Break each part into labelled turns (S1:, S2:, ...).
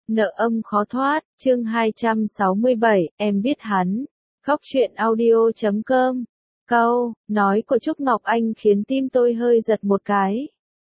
S1: Nợ âm khó thoát, chương 267, em biết hắn. Góc truyện audio.com. Câu nói của Trúc Ngọc Anh khiến tim tôi hơi giật một cái.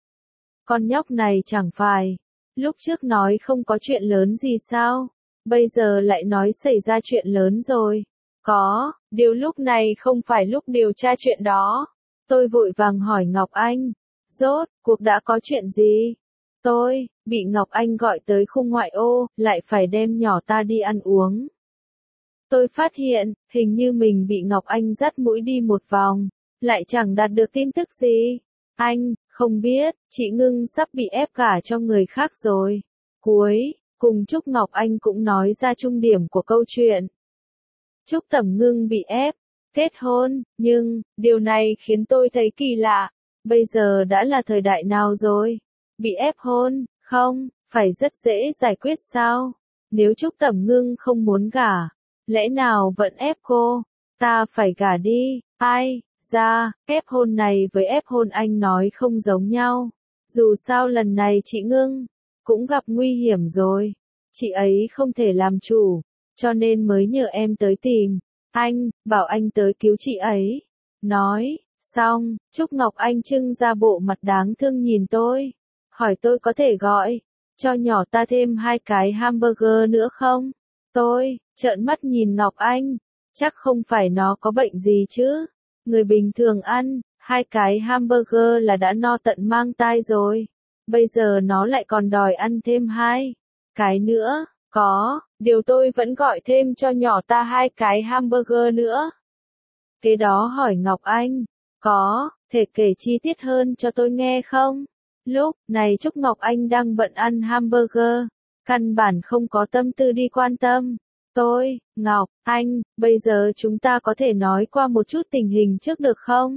S1: Con nhóc này chẳng phải lúc trước nói không có chuyện lớn gì sao? Bây giờ lại nói xảy ra chuyện lớn rồi. Có, điều lúc này không phải lúc điều tra chuyện đó. Tôi vội vàng hỏi Ngọc Anh. Rốt cuộc đã có chuyện gì? Tôi bị Ngọc Anh gọi tới khu ngoại ô, lại phải đem nhỏ ta đi ăn uống. Tôi phát hiện, hình như mình bị Ngọc Anh dắt mũi đi một vòng, lại chẳng đạt được tin tức gì. Anh, không biết, chị Ngưng sắp bị ép gả cho người khác rồi. Cuối cùng Trúc Ngọc Anh cũng nói ra trung điểm của câu chuyện. Trúc Tẩm Ngưng bị ép kết hôn, nhưng điều này khiến tôi thấy kỳ lạ. Bây giờ đã là thời đại nào rồi? Bị ép hôn, không, phải rất dễ giải quyết sao? Nếu Trúc Tẩm Ngưng không muốn gả, lẽ nào vẫn ép cô? Ta phải gả đi, ai, ra, ép hôn này với ép hôn anh nói không giống nhau. Dù sao lần này chị Ngưng cũng gặp nguy hiểm rồi. Chị ấy không thể làm chủ, cho nên mới nhờ em tới tìm anh, bảo anh tới cứu chị ấy. Nói xong, Trúc Ngọc Anh trưng ra bộ mặt đáng thương nhìn tôi, hỏi tôi có thể gọi cho nhỏ ta thêm 2 cái hamburger nữa không? Tôi trợn mắt nhìn Ngọc Anh, chắc không phải nó có bệnh gì chứ? Người bình thường ăn 2 cái hamburger là đã no tận mang tai rồi. Bây giờ nó lại còn đòi ăn thêm 2 cái nữa. Có, điều tôi vẫn gọi thêm cho nhỏ ta 2 cái hamburger nữa. Kế đó hỏi Ngọc Anh, có thể kể chi tiết hơn cho tôi nghe không? Lúc này Trúc Ngọc Anh đang bận ăn hamburger, căn bản không có tâm tư đi quan tâm. Tôi, Ngọc Anh, bây giờ chúng ta có thể nói qua một chút tình hình trước được không?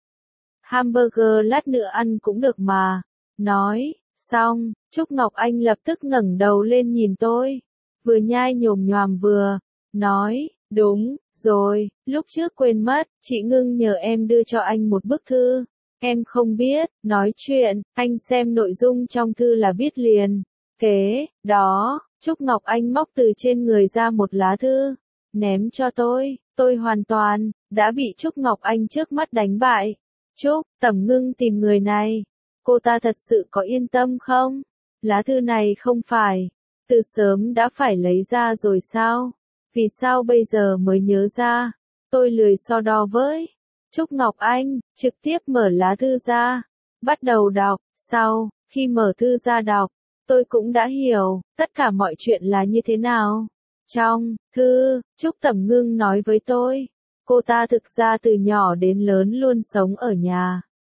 S1: Hamburger lát nữa ăn cũng được mà. Nói xong, Trúc Ngọc Anh lập tức ngẩng đầu lên nhìn tôi, vừa nhai nhồm nhoàm vừa nói, đúng rồi, lúc trước quên mất, chị Ngưng nhờ em đưa cho anh một bức thư. Em không biết, nói chuyện, anh xem nội dung trong thư là biết liền. Kế đó, Trúc Ngọc Anh móc từ trên người ra một lá thư, ném cho tôi hoàn toàn đã bị Trúc Ngọc Anh trước mắt đánh bại. Trúc Tẩm Ngưng tìm người này, cô ta thật sự có yên tâm không? Lá thư này không phải từ sớm đã phải lấy ra rồi sao? Vì sao bây giờ mới nhớ ra? Tôi lười so đo với Trúc Ngọc Anh, trực tiếp mở lá thư ra, bắt đầu đọc. Sau khi mở thư ra đọc, tôi cũng đã hiểu tất cả mọi chuyện là như thế nào. Trong thư, Trúc Tẩm Ngưng nói với tôi, cô ta thực ra từ nhỏ đến lớn luôn sống ở nhà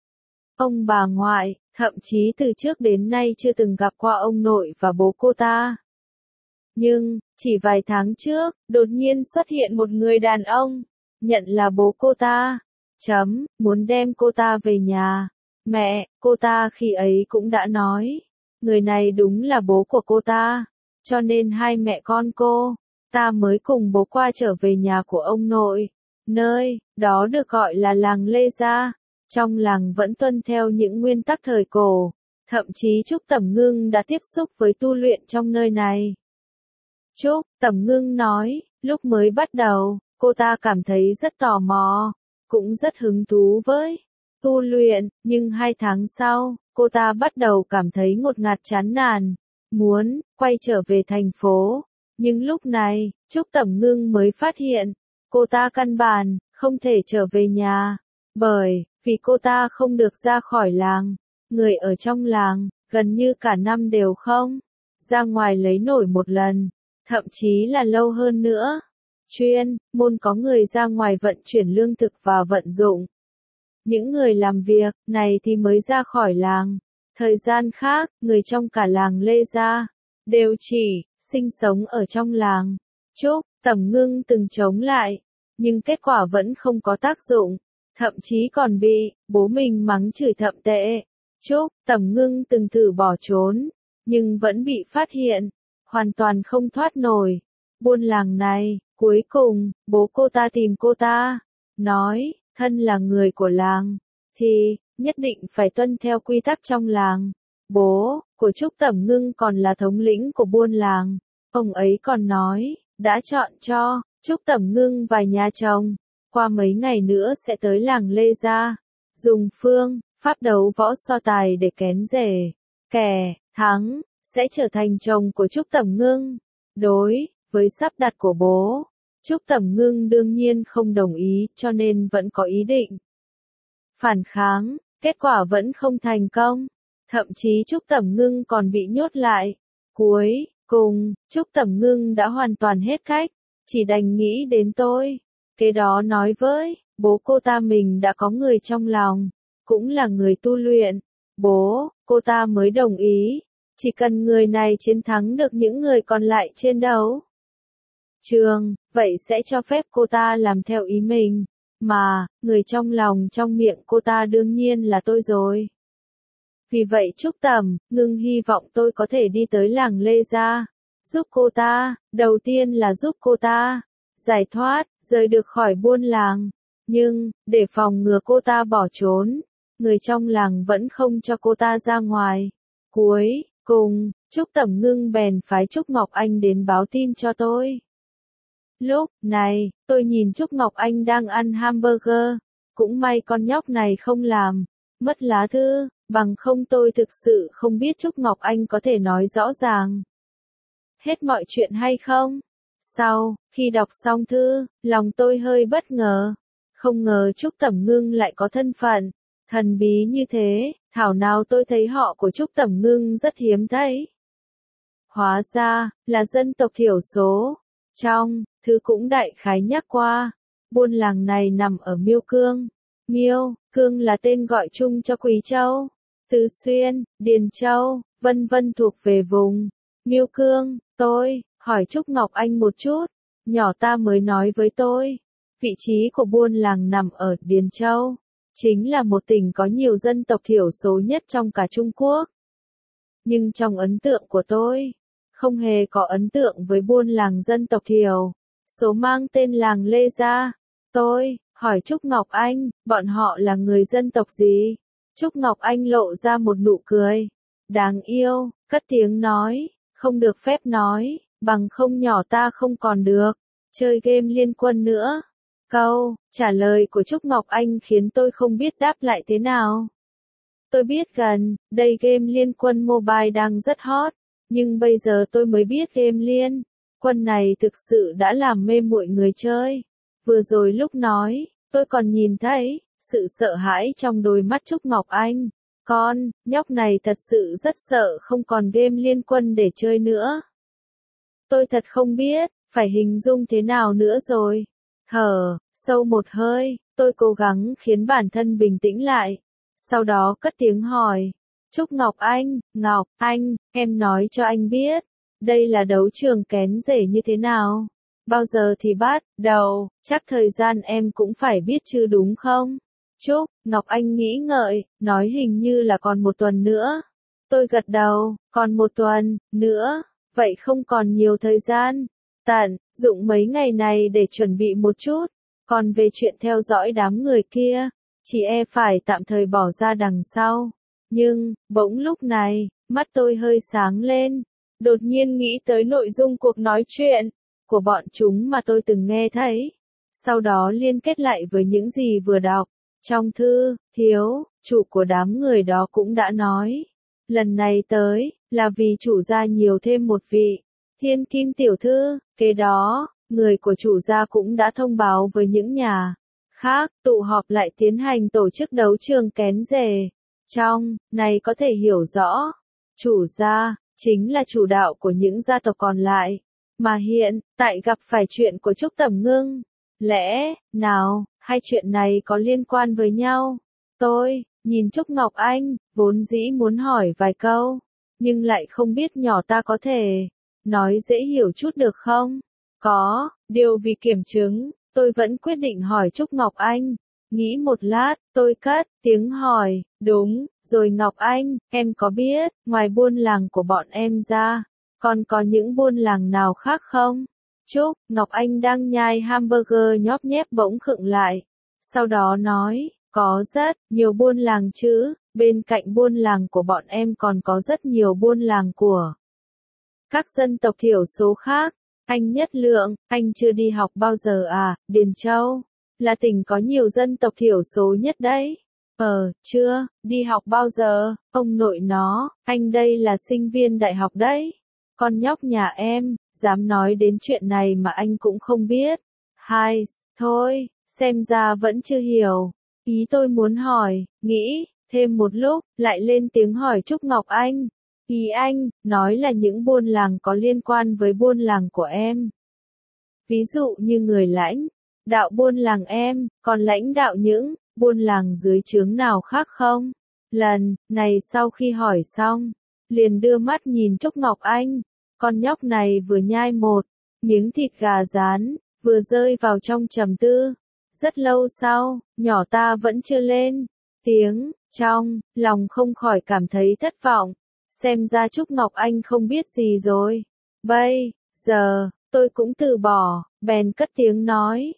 S1: ông bà ngoại, thậm chí từ trước đến nay chưa từng gặp qua ông nội và bố cô ta. Nhưng, chỉ vài tháng trước, đột nhiên xuất hiện một người đàn ông, nhận là bố cô ta, muốn đem cô ta về nhà. Mẹ, cô ta khi ấy cũng đã nói, người này đúng là bố của cô ta, cho nên hai mẹ con cô ta mới cùng bố qua trở về nhà của ông nội, nơi đó được gọi là làng Lê Gia. Trong làng vẫn tuân theo những nguyên tắc thời cổ, thậm chí Trúc Tẩm Ngưng đã tiếp xúc với tu luyện trong nơi này. Trúc Tẩm Ngưng nói, lúc mới bắt đầu, cô ta cảm thấy rất tò mò, cũng rất hứng thú với tu luyện, nhưng 2 tháng sau, cô ta bắt đầu cảm thấy ngột ngạt chán nản, muốn quay trở về thành phố. Nhưng lúc này, Trúc Tẩm Ngưng mới phát hiện, cô ta căn bản không thể trở về nhà, bởi vì cô ta không được ra khỏi làng. Người ở trong làng, gần như cả năm đều không ra ngoài lấy nổi một lần, thậm chí là lâu hơn nữa. Chuyên môn có người ra ngoài vận chuyển lương thực và vận dụng. Những người làm việc này thì mới ra khỏi làng. Thời gian khác, người trong cả làng Lê Gia đều chỉ sinh sống ở trong làng. Trúc Tẩm Ngưng từng chống lại, nhưng kết quả vẫn không có tác dụng, thậm chí còn bị bố mình mắng chửi thậm tệ. Trúc Tẩm Ngưng từng thử bỏ trốn, nhưng vẫn bị phát hiện, hoàn toàn không thoát nổi buôn làng này. Cuối cùng, bố cô ta tìm cô ta, nói, thân là người của làng, thì nhất định phải tuân theo quy tắc trong làng. Bố của Trúc Tẩm Ngưng còn là thống lĩnh của buôn làng. Ông ấy còn nói, đã chọn cho Trúc Tẩm Ngưng vài nhà chồng. Qua mấy ngày nữa sẽ tới làng Lê Gia. Dùng phương pháp đấu võ so tài để kén rể. Kẻ thắng sẽ trở thành chồng của Trúc Tẩm Ngưng. Đối với sắp đặt của bố, Trúc Tẩm Ngưng đương nhiên không đồng ý, cho nên vẫn có ý định phản kháng, kết quả vẫn không thành công. Thậm chí Trúc Tẩm Ngưng còn bị nhốt lại. Cuối cùng, Trúc Tẩm Ngưng đã hoàn toàn hết cách, chỉ đành nghĩ đến tôi. Kế đó nói với bố cô ta mình đã có người trong lòng, cũng là người tu luyện. Bố cô ta mới đồng ý, chỉ cần người này chiến thắng được những người còn lại trên đấu trường, vậy sẽ cho phép cô ta làm theo ý mình. Mà, người trong lòng trong miệng cô ta đương nhiên là tôi rồi. Vì vậy Trúc Tẩm Ngưng hy vọng tôi có thể đi tới làng Lê Gia, giúp cô ta, đầu tiên là giúp cô ta giải thoát, rời được khỏi buôn làng. Nhưng, để phòng ngừa cô ta bỏ trốn, người trong làng vẫn không cho cô ta ra ngoài. Cuối cùng, Trúc Tẩm Ngưng bèn phái Trúc Ngọc Anh đến báo tin cho tôi. Lúc này, tôi nhìn Trúc Ngọc Anh đang ăn hamburger. Cũng may con nhóc này không làm mất lá thư, bằng không tôi thực sự không biết Trúc Ngọc Anh có thể nói rõ ràng hết mọi chuyện hay không. Sau khi đọc xong thư, lòng tôi hơi bất ngờ. Không ngờ Trúc Tẩm Ngưng lại có thân phận thần bí như thế, thảo nào tôi thấy họ của Trúc Tẩm Ngưng rất hiếm thấy. Hóa ra, là dân tộc thiểu số. Trong thư cũng đại khái nhắc qua, buôn làng này nằm ở Miêu Cương. Miêu Cương là tên gọi chung cho Quý Châu, Tứ Xuyên, Điền Châu, vân vân thuộc về vùng Miêu Cương. Tôi hỏi Trúc Ngọc Anh một chút, nhỏ ta mới nói với tôi, vị trí của buôn làng nằm ở Điền Châu, chính là một tỉnh có nhiều dân tộc thiểu số nhất trong cả Trung Quốc. Nhưng trong ấn tượng của tôi, không hề có ấn tượng với buôn làng dân tộc thiểu số mang tên làng Lê Gia. Tôi hỏi Trúc Ngọc Anh, bọn họ là người dân tộc gì? Trúc Ngọc Anh lộ ra một nụ cười đáng yêu, cất tiếng nói, không được phép nói, bằng không nhỏ ta không còn được chơi game Liên Quân nữa. Câu trả lời của Trúc Ngọc Anh khiến tôi không biết đáp lại thế nào. Tôi biết gần đây game Liên Quân Mobile đang rất hot, nhưng bây giờ tôi mới biết game Liên Quân này thực sự đã làm mê muội người chơi. Vừa rồi lúc nói, tôi còn nhìn thấy sự sợ hãi trong đôi mắt Trúc Ngọc Anh. Con nhóc này thật sự rất sợ không còn game Liên Quân để chơi nữa. Tôi thật không biết phải hình dung thế nào nữa rồi. Thở sâu một hơi, tôi cố gắng khiến bản thân bình tĩnh lại. Sau đó cất tiếng hỏi, Trúc Ngọc Anh, em nói cho anh biết, đây là đấu trường kén rể như thế nào? Bao giờ thì bắt đầu? Chắc thời gian em cũng phải biết chứ đúng không? Trúc Ngọc Anh nghĩ ngợi, nói hình như là còn một tuần nữa. Tôi gật đầu, còn một tuần nữa, vậy không còn nhiều thời gian. Tận dụng mấy ngày này để chuẩn bị một chút. Còn về chuyện theo dõi đám người kia, chỉ phải tạm thời bỏ ra đằng sau. Nhưng, bỗng lúc này, mắt tôi hơi sáng lên. Đột nhiên nghĩ tới nội dung cuộc nói chuyện của bọn chúng mà tôi từng nghe thấy. Sau đó liên kết lại với những gì vừa đọc. Trong thư, thiếu chủ của đám người đó cũng đã nói. Lần này tới, là vì chủ gia nhiều thêm một vị thiên kim tiểu thư. Kế đó, người của chủ gia cũng đã thông báo với những nhà khác, tụ họp lại tiến hành tổ chức đấu trường kén rể. Trong này có thể hiểu rõ, chủ gia chính là chủ đạo của những gia tộc còn lại, mà hiện tại gặp phải chuyện của Trúc Tẩm Ngưng. Lẽ nào hai chuyện này có liên quan với nhau? Tôi nhìn Trúc Ngọc Anh, vốn dĩ muốn hỏi vài câu, nhưng lại không biết nhỏ ta có thể nói dễ hiểu chút được không? Có điều vì kiểm chứng, tôi vẫn quyết định hỏi Trúc Ngọc Anh. Nghĩ một lát, tôi cất tiếng hỏi, đúng rồi Ngọc Anh, em có biết, ngoài buôn làng của bọn em ra, còn có những buôn làng nào khác không? Trúc Ngọc Anh đang nhai hamburger nhóp nhép bỗng khựng lại. Sau đó nói, có rất nhiều buôn làng chứ, Bên cạnh buôn làng của bọn em còn có rất nhiều buôn làng của các dân tộc thiểu số khác. Anh Nhất Lượng, anh chưa đi học bao giờ à? Điền Châu là tỉnh có nhiều dân tộc thiểu số nhất đấy. Chưa, đi học bao giờ, ông nội nó, anh đây là sinh viên đại học đấy. Con nhóc nhà em, dám nói đến chuyện này mà anh cũng không biết. Thôi, xem ra vẫn chưa hiểu. Ý tôi muốn hỏi, nghĩ, thêm một lúc, lại lên tiếng hỏi Trúc Ngọc Anh. Ý anh, nói là những buôn làng có liên quan với buôn làng của em. Ví dụ như người lãnh đạo buôn làng em, còn lãnh đạo những buôn làng dưới trướng nào khác không? Lần này sau khi hỏi xong, liền đưa mắt nhìn Trúc Ngọc Anh. Con nhóc này vừa nhai một miếng thịt gà rán, vừa rơi vào trong trầm tư. Rất lâu sau, nhỏ ta vẫn chưa lên tiếng, trong lòng không khỏi cảm thấy thất vọng. Xem ra Trúc Ngọc Anh không biết gì rồi. Bây giờ, tôi cũng từ bỏ, bèn cất tiếng nói,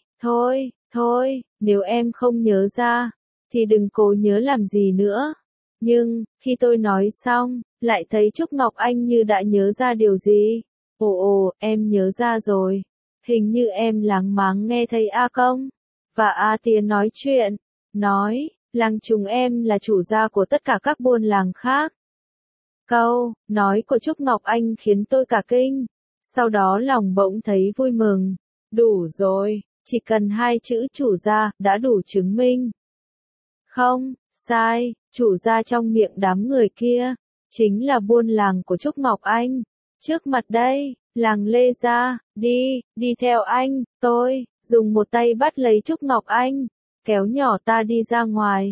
S1: thôi, nếu em không nhớ ra, thì đừng cố nhớ làm gì nữa. Nhưng, khi tôi nói xong, lại thấy Trúc Ngọc Anh như đã nhớ ra điều gì. Ồ, em nhớ ra rồi. Hình như em láng máng nghe thấy A Công và A Tía nói chuyện. Nói, làng chúng em là chủ gia của tất cả các buôn làng khác. Câu nói của Trúc Ngọc Anh khiến tôi cả kinh. Sau đó lòng bỗng thấy vui mừng. Đủ rồi, chỉ cần 2 chữ chủ gia đã đủ chứng minh. Không, sai, chủ gia trong miệng đám người kia chính là buôn làng của Trúc Ngọc Anh. Trước mặt đây, làng Lê gia, đi theo anh. Tôi dùng một tay bắt lấy Trúc Ngọc Anh, kéo nhỏ ta đi ra ngoài.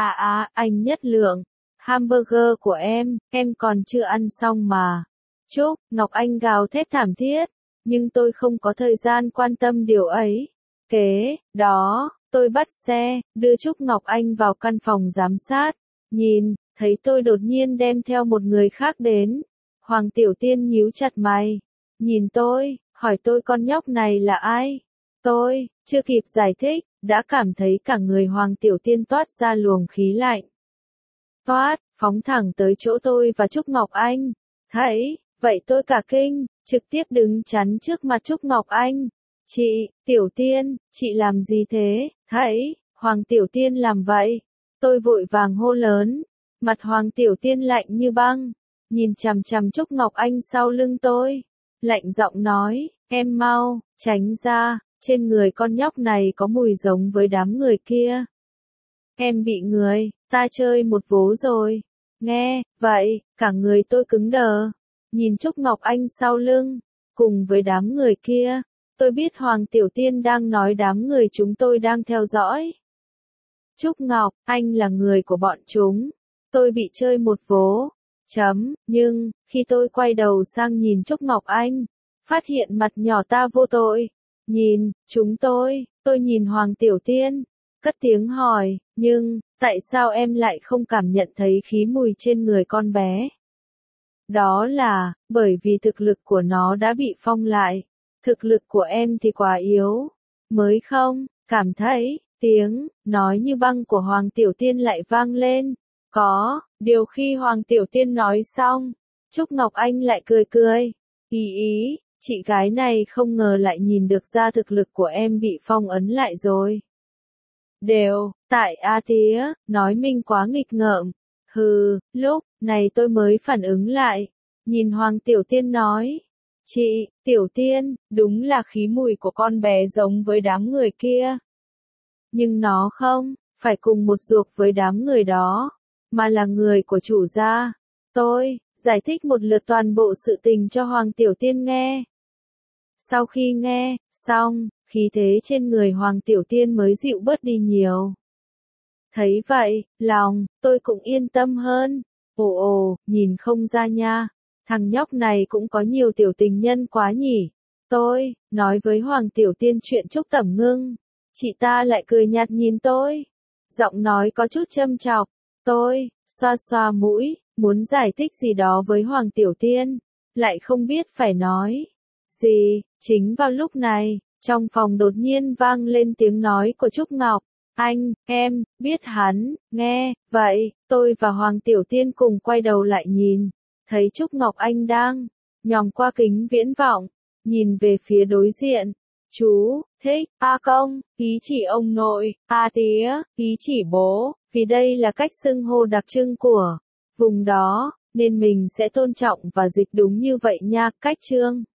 S1: Anh Nhất Lượng, hamburger của em còn chưa ăn xong mà. Trúc Ngọc Anh gào thét thảm thiết, nhưng tôi không có thời gian quan tâm điều ấy. Kế đó, tôi bắt xe, đưa Trúc Ngọc Anh vào căn phòng giám sát. Nhìn, thấy tôi đột nhiên đem theo một người khác đến. Hoàng Tiểu Tiên nhíu chặt mày, nhìn tôi, hỏi tôi con nhóc này là ai. Tôi chưa kịp giải thích, đã cảm thấy cả người Hoàng Tiểu Tiên toát ra luồng khí lạnh. Phóng thẳng tới chỗ tôi và Trúc Ngọc Anh. Thấy vậy tôi cả kinh, trực tiếp đứng chắn trước mặt Trúc Ngọc Anh. Chị, Tiểu Tiên, chị làm gì thế? Thấy Hoàng Tiểu Tiên làm vậy, tôi vội vàng hô lớn. Mặt Hoàng Tiểu Tiên lạnh như băng, nhìn chằm chằm Trúc Ngọc Anh sau lưng tôi, lạnh giọng nói, em mau tránh ra, trên người con nhóc này có mùi giống với đám người kia. Em bị người ta chơi một vố rồi. Nghe vậy, cả người tôi cứng đờ, nhìn Trúc Ngọc Anh sau lưng, cùng với đám người kia. Tôi biết Hoàng Tiểu Tiên đang nói đám người chúng tôi đang theo dõi. Trúc Ngọc Anh là người của bọn chúng. Tôi bị chơi một vố. Nhưng, khi tôi quay đầu sang nhìn Trúc Ngọc Anh, phát hiện mặt nhỏ ta vô tội. Nhìn, chúng tôi nhìn Hoàng Tiểu Tiên, cất tiếng hỏi, nhưng, tại sao em lại không cảm nhận thấy khí mùi trên người con bé? Đó là, bởi vì thực lực của nó đã bị phong lại. Thực lực của em thì quá yếu, mới không, cảm thấy, tiếng, nói như băng của Hoàng Tiểu Tiên lại vang lên. Có, điều khi Hoàng Tiểu Tiên nói xong, Trúc Ngọc Anh lại cười. Ý, chị gái này không ngờ lại nhìn được ra thực lực của em bị phong ấn lại rồi. Đều, tại A Tía, nói mình quá nghịch ngợm. Lúc này tôi mới phản ứng lại, nhìn Hoàng Tiểu Tiên nói. Chị, Tiểu Tiên, đúng là khí mùi của con bé giống với đám người kia. Nhưng nó không phải cùng một ruột với đám người đó, mà là người của chủ gia. Tôi giải thích một lượt toàn bộ sự tình cho Hoàng Tiểu Tiên nghe. Sau khi nghe xong, khí thế trên người Hoàng Tiểu Tiên mới dịu bớt đi nhiều. Thấy vậy, lòng tôi cũng yên tâm hơn. Nhìn không ra nha, thằng nhóc này cũng có nhiều tiểu tình nhân quá nhỉ. Tôi nói với Hoàng Tiểu Tiên chuyện Trúc Tẩm Ngưng, chị ta lại cười nhạt nhìn tôi, giọng nói có chút châm chọc. Tôi xoa xoa mũi, muốn giải thích gì đó với Hoàng Tiểu Tiên, lại không biết phải nói gì. Chính vào lúc này, trong phòng đột nhiên vang lên tiếng nói của Trúc Ngọc. em, biết hắn, nghe, vậy, tôi và Hoàng Tiểu Tiên cùng quay đầu lại nhìn, thấy Trúc Ngọc Anh đang nhòm qua kính viễn vọng, nhìn về phía đối diện. Chú, thích, công, ý chỉ ông nội, tía, ý chỉ bố, vì đây là cách xưng hô đặc trưng của vùng đó, nên mình sẽ tôn trọng và dịch đúng như vậy nha, cách Trương.